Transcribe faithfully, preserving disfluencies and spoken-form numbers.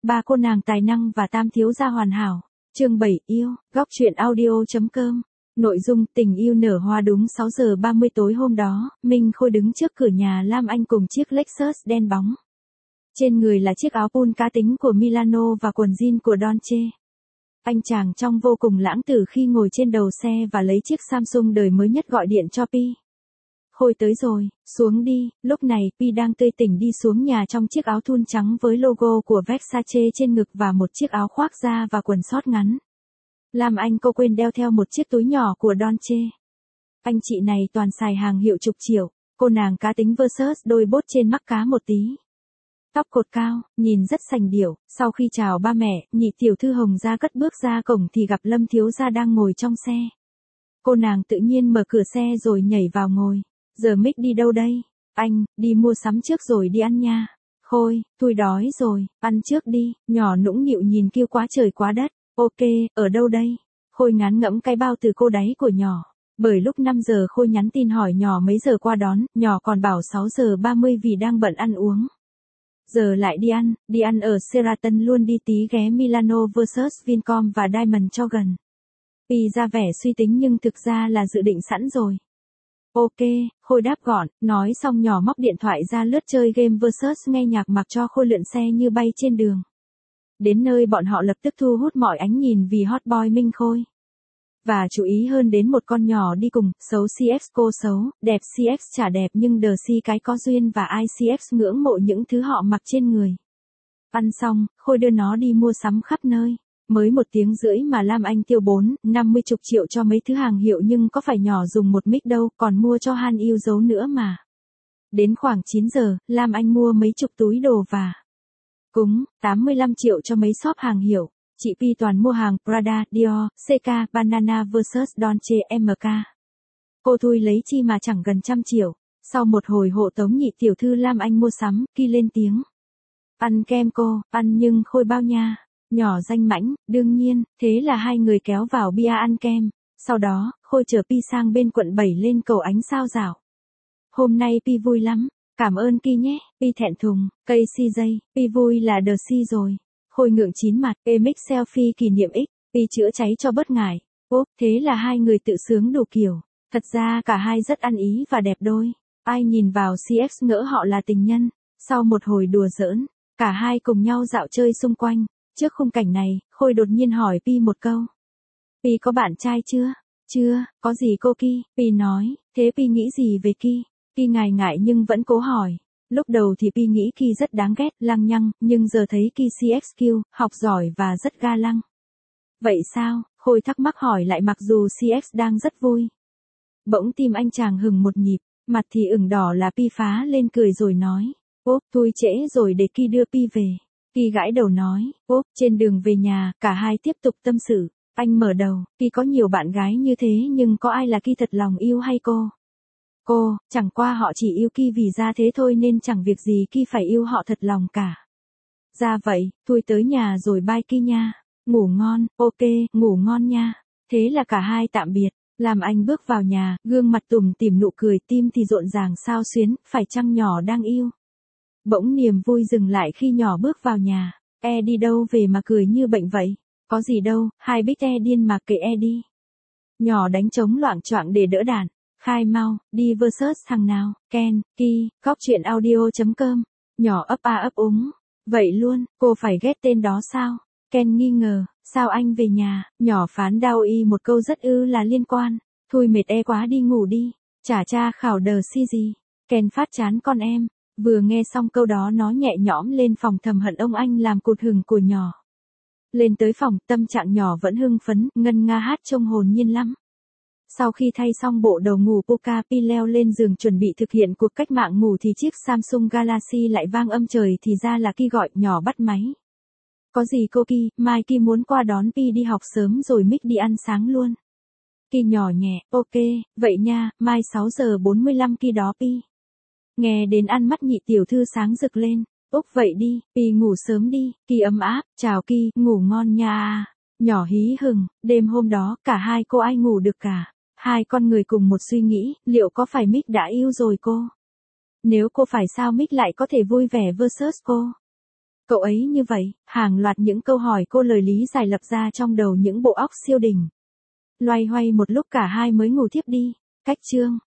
ba cô nàng tài năng và tam thiếu gia hoàn hảo. Chương bảy yêu, góc truyện audio.com. Nội dung: tình yêu nở hoa. Đúng sáu giờ ba mươi tối hôm đó, Minh Khôi đứng trước cửa nhà Lam Anh cùng chiếc Lexus đen bóng. Trên người là chiếc áo pun cá tính của Milano và quần jean của Dolce. Anh chàng trông vô cùng lãng tử khi ngồi trên đầu xe và lấy chiếc Samsung đời mới nhất gọi điện cho Pi. Khôi tới rồi, xuống đi. Lúc này Pi đang tươi tỉnh đi xuống nhà trong chiếc áo thun trắng với logo của Versace trên ngực và một chiếc áo khoác da và quần sót ngắn. Lam Anh cô quên đeo theo một chiếc túi nhỏ của Dolce. Anh chị này toàn xài hàng hiệu chục triệu, cô nàng cá tính Versace đôi bốt trên mắc cá một tí. Tóc cột cao, nhìn rất sành điệu. Sau khi chào ba mẹ, nhị tiểu thư Hồng Gia cất bước ra cổng thì gặp Lâm thiếu gia đang ngồi trong xe. Cô nàng tự nhiên mở cửa xe rồi nhảy vào ngồi. Giờ Mick đi đâu đây? Anh, đi mua sắm trước rồi đi ăn nha. Khôi, tôi đói rồi, ăn trước đi. Nhỏ nũng nịu nhìn kêu quá trời quá đất. Ok, ở đâu đây? Khôi ngán ngẫm cái bao từ cô đáy của nhỏ. Bởi lúc năm giờ Khôi nhắn tin hỏi nhỏ mấy giờ qua đón, nhỏ còn bảo sáu giờ ba mươi vì đang bận ăn uống. Giờ lại đi ăn, đi ăn ở Sheraton luôn đi, tí ghé Milano versus Vincom và Diamond cho gần. Pi ra vẻ suy tính nhưng thực ra là dự định sẵn rồi. Ok, Khôi đáp gọn, nói xong nhỏ móc điện thoại ra lướt chơi game versus nghe nhạc mặc cho Khôi lượn xe như bay trên đường. Đến nơi bọn họ lập tức thu hút mọi ánh nhìn vì hot boy Minh Khôi. Và chú ý hơn đến một con nhỏ đi cùng, xấu xê ích cô xấu, đẹp xê ích chả đẹp nhưng đờ si cái có duyên và ai xê ích ngưỡng mộ những thứ họ mặc trên người. Ăn xong, Khôi đưa nó đi mua sắm khắp nơi. Mới một tiếng rưỡi mà Lam Anh tiêu bốn, năm mươi chục triệu cho mấy thứ hàng hiệu nhưng có phải nhỏ dùng một mic đâu, còn mua cho Han yêu dấu nữa mà. Đến khoảng chín giờ, Lam Anh mua mấy chục túi đồ và cúng, tám mươi lăm triệu cho mấy shop hàng hiệu. Chị Pi toàn mua hàng Prada, Dior, xê ca, Banana versus Dolce em ca. Cô Thui lấy chi mà chẳng gần trăm triệu. Sau một hồi hộ tống nhị tiểu thư Lam Anh mua sắm, Ki lên tiếng. Ăn kem cô, ăn nhưng Khôi bao nha. Nhỏ danh mãnh, đương nhiên, thế là hai người kéo vào bia ăn kem. Sau đó, Khôi chở Pi sang bên quận bảy lên cầu ánh sao rảo. Hôm nay Pi vui lắm, cảm ơn Ki nhé. Pi thẹn thùng, cây xê giây, Pi vui là đờ si rồi. Khôi ngượng chín mặt, emic selfie kỷ niệm X, Pi chữa cháy cho bớt ngại. Úp, thế là hai người tự sướng đủ kiểu. Thật ra cả hai rất ăn ý và đẹp đôi. Ai nhìn vào xê ích ngỡ họ là tình nhân. Sau một hồi đùa giỡn, cả hai cùng nhau dạo chơi xung quanh. Trước khung cảnh này, Khôi đột nhiên hỏi Pi một câu. Pi có bạn trai chưa? Chưa, có gì cô Ki? Pi nói, thế Pi nghĩ gì về Ki? Ki ngại ngại nhưng vẫn cố hỏi. Lúc đầu thì Pi nghĩ Ki rất đáng ghét, lăng nhăng, nhưng giờ thấy Ki xê ích Q, học giỏi và rất ga lăng. Vậy sao? Khôi thắc mắc hỏi lại mặc dù xê ích đang rất vui. Bỗng tim anh chàng hừng một nhịp, mặt thì ửng đỏ là Pi phá lên cười rồi nói. Ốp, thôi trễ rồi để Ki đưa Pi về. Ki gãi đầu nói, ốp, trên đường về nhà, cả hai tiếp tục tâm sự. Anh mở đầu, Ki có nhiều bạn gái như thế nhưng có ai là Ki thật lòng yêu hay cô? Cô, chẳng qua họ chỉ yêu Ki vì ra thế thôi nên chẳng việc gì Ki phải yêu họ thật lòng cả. Ra vậy, tôi tới nhà rồi bye Ki nha. Ngủ ngon, ok, ngủ ngon nha. Thế là cả hai tạm biệt. Làm anh bước vào nhà, gương mặt tủm tỉm nụ cười, tim thì rộn ràng xao xuyến, phải chăng nhỏ đang yêu. Bỗng niềm vui dừng lại khi nhỏ bước vào nhà. E đi đâu về mà cười như bệnh vậy? Có gì đâu, hai bích e điên mà kệ e đi. Nhỏ đánh trống loạng choạng để đỡ đạn. Khai mau, đi versus thằng nào? Ken, Ki, góc truyện audio.com. Nhỏ ấp a ấp úng. Vậy luôn, cô phải ghét tên đó sao? Ken nghi ngờ, sao anh về nhà? Nhỏ phán đau y một câu rất ư là liên quan. Thôi mệt e quá đi ngủ đi. Chả cha khảo đờ si gì. Ken phát chán con em. Vừa nghe xong câu đó nó nhẹ nhõm lên phòng thầm hận ông anh làm cụt hừng của nhỏ. Lên tới phòng, tâm trạng nhỏ vẫn hưng phấn, ngân nga hát trông hồn nhiên lắm. Sau khi thay xong bộ đồ ngủ Poca, Pi leo lên giường chuẩn bị thực hiện cuộc cách mạng ngủ thì chiếc Samsung Galaxy lại vang âm trời, thì ra là Ki gọi. Nhỏ bắt máy. Có gì cô Ki, mai Ki muốn qua đón Pi đi học sớm rồi Mick đi ăn sáng luôn. Ki nhỏ nhẹ, ok, vậy nha, mai sáu giờ bốn mươi lăm Ki đó Pi. Nghe đến ăn mắt nhị tiểu thư sáng rực lên. Úc vậy đi, Pi ngủ sớm đi. Ki ấm áp, chào Ki, ngủ ngon nha. Nhỏ hí hừng, đêm hôm đó cả hai cô ai ngủ được cả. Hai con người cùng một suy nghĩ, liệu có phải Mick đã yêu rồi cô? Nếu cô phải sao Mick lại có thể vui vẻ versus cô? Cậu ấy như vậy, hàng loạt những câu hỏi cô lời lý giải lập ra trong đầu những bộ óc siêu đỉnh. Loay hoay một lúc cả hai mới ngủ thiếp đi. Cách chương